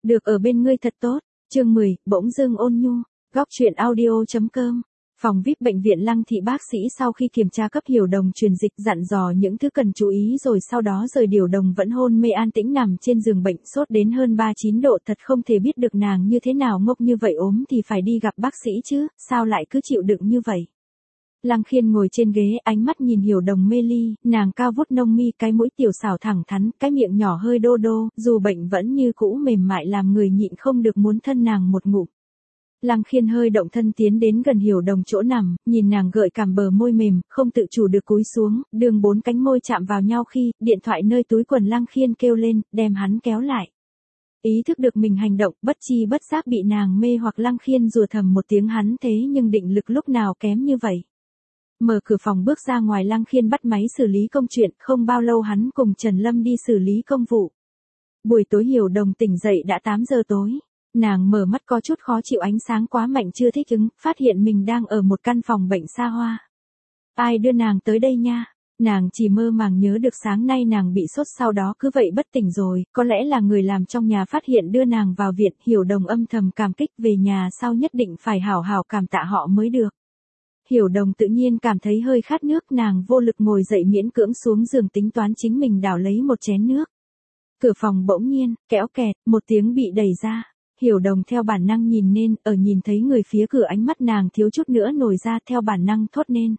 Được ở bên ngươi thật tốt. Chương 10, bỗng dưng ôn nhu. Góc truyện audio.com. Phòng VIP bệnh viện Lăng Thị bác sĩ sau khi kiểm tra cấp Hiểu Đồng truyền dịch dặn dò những thứ cần chú ý rồi sau đó rời Hiểu Đồng vẫn hôn mê an tĩnh nằm trên giường bệnh sốt đến hơn 39 độ thật không thể biết được nàng như thế nào ngốc như vậy ốm thì phải đi gặp bác sĩ chứ, sao lại cứ chịu đựng như vậy. Lăng Khiên ngồi trên ghế ánh mắt nhìn Hiểu Đồng mê ly, nàng cao vút nông mi cái mũi tiểu xảo thẳng thắn, cái miệng nhỏ hơi đô đô, dù bệnh vẫn như cũ mềm mại làm người nhịn không được muốn thân nàng một ngụm. Lăng Khiên hơi động thân tiến đến gần Hiểu Đồng chỗ nằm, nhìn nàng gợi cảm bờ môi mềm, không tự chủ được cúi xuống, đường 4 cánh môi chạm vào nhau khi, điện thoại nơi túi quần Lăng Khiên kêu lên, đem hắn kéo lại. Ý thức được mình hành động, bất chi bất giác bị nàng mê hoặc Lăng Khiên rủa thầm một tiếng hắn thế nhưng định lực lúc nào kém như vậy. Mở cửa phòng bước ra ngoài Lăng Khiên bắt máy xử lý công chuyện, không bao lâu hắn cùng Trần Lâm đi xử lý công vụ. Buổi tối Hiểu Đồng tỉnh dậy đã 8 giờ tối. Nàng mở mắt có chút khó chịu ánh sáng quá mạnh chưa thích ứng, phát hiện mình đang ở một căn phòng bệnh xa hoa. Ai đưa nàng tới đây nha? Nàng chỉ mơ màng nhớ được sáng nay nàng bị sốt sau đó cứ vậy bất tỉnh rồi, có lẽ là người làm trong nhà phát hiện đưa nàng vào viện, Hiểu Đồng âm thầm cảm kích về nhà sau nhất định phải hảo hảo cảm tạ họ mới được. Hiểu Đồng tự nhiên cảm thấy hơi khát nước nàng vô lực ngồi dậy miễn cưỡng xuống giường tính toán chính mình đảo lấy một chén nước. Cửa phòng bỗng nhiên, kéo kẹt, một tiếng bị đẩy ra. Hiểu Đồng theo bản năng nhìn nên, nhìn thấy người phía cửa ánh mắt nàng thiếu chút nữa nổi ra theo bản năng thốt nên.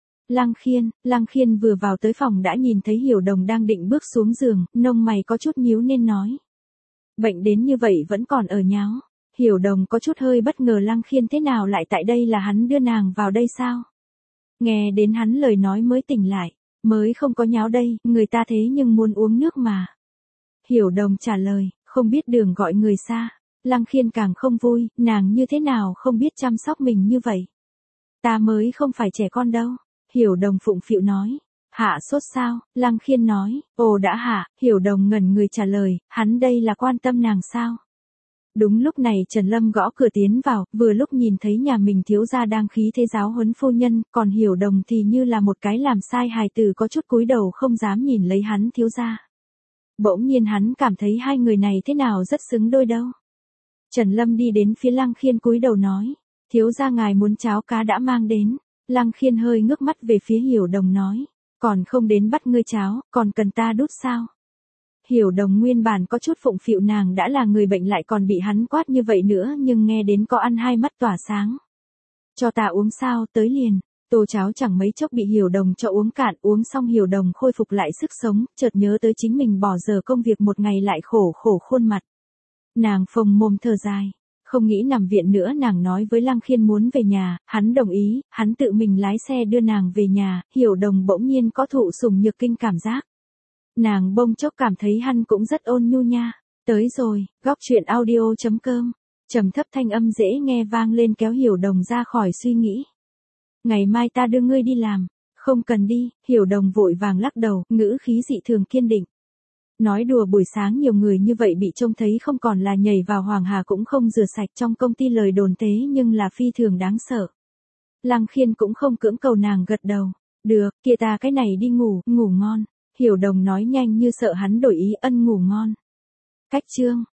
Lăng Khiên vừa vào tới phòng đã nhìn thấy Hiểu Đồng đang định bước xuống giường, nông mày có chút nhíu nên nói. Bệnh đến như vậy vẫn còn ở nháo. Hiểu Đồng có chút hơi bất ngờ Lăng Khiên thế nào lại tại đây là hắn đưa nàng vào đây sao? Nghe đến hắn lời nói mới tỉnh lại, mới không có nháo đây, người ta thế nhưng muốn uống nước mà. Hiểu Đồng trả lời, không biết đường gọi người xa. Lăng Khiên càng không vui, nàng như thế nào không biết chăm sóc mình như vậy. Ta mới không phải trẻ con đâu. Hiểu Đồng phụng phịu nói. Hạ sốt sao? Lăng Khiên nói, ồ đã hạ, Hiểu Đồng ngẩn người trả lời, hắn đây là quan tâm nàng sao? Đúng lúc này Trần Lâm gõ cửa tiến vào, vừa lúc nhìn thấy nhà mình thiếu gia đang khí thế giáo huấn phu nhân, còn Hiểu Đồng thì như là một cái làm sai hài tử có chút cúi đầu không dám nhìn lấy hắn thiếu gia. Bỗng nhiên hắn cảm thấy hai người này thế nào rất xứng đôi đâu. Trần Lâm đi đến phía Lăng Khiên cúi đầu nói, thiếu gia ngài muốn cháo cá đã mang đến. Lăng Khiên hơi ngước mắt về phía Hiểu Đồng nói, còn không đến bắt ngươi cháo, còn cần ta đút sao? Hiểu Đồng nguyên bản có chút phụng phịu nàng đã là người bệnh lại còn bị hắn quát như vậy nữa nhưng nghe đến có ăn hai mắt tỏa sáng. Cho ta uống sao, tới liền. Tô cháo chẳng mấy chốc bị Hiểu Đồng cho uống cạn, uống xong Hiểu Đồng khôi phục lại sức sống, chợt nhớ tới chính mình bỏ giờ công việc một ngày lại khổ khuôn mặt. Nàng phồng mồm thở dài, không nghĩ nằm viện nữa nàng nói với Lăng Khiên muốn về nhà, hắn đồng ý, hắn tự mình lái xe đưa nàng về nhà, Hiểu Đồng bỗng nhiên có thụ sủng nhược kinh cảm giác. Nàng bông chốc cảm thấy hắn cũng rất ôn nhu nha. Tới rồi, góc truyện audio.com. Trầm thấp thanh âm dễ nghe vang lên kéo Hiểu Đồng ra khỏi suy nghĩ. Ngày mai ta đưa ngươi đi làm. Không cần đi, Hiểu Đồng vội vàng lắc đầu, ngữ khí dị thường kiên định. Nói đùa buổi sáng nhiều người như vậy bị trông thấy không còn là nhảy vào Hoàng Hà cũng không rửa sạch trong công ty lời đồn tế nhưng là phi thường đáng sợ. Lăng Khiên cũng không cưỡng cầu nàng gật đầu. Được, kia ta cái này đi ngủ ngon. Hiểu Đồng nói nhanh như sợ hắn đổi ý ân ngủ ngon. Cách chương.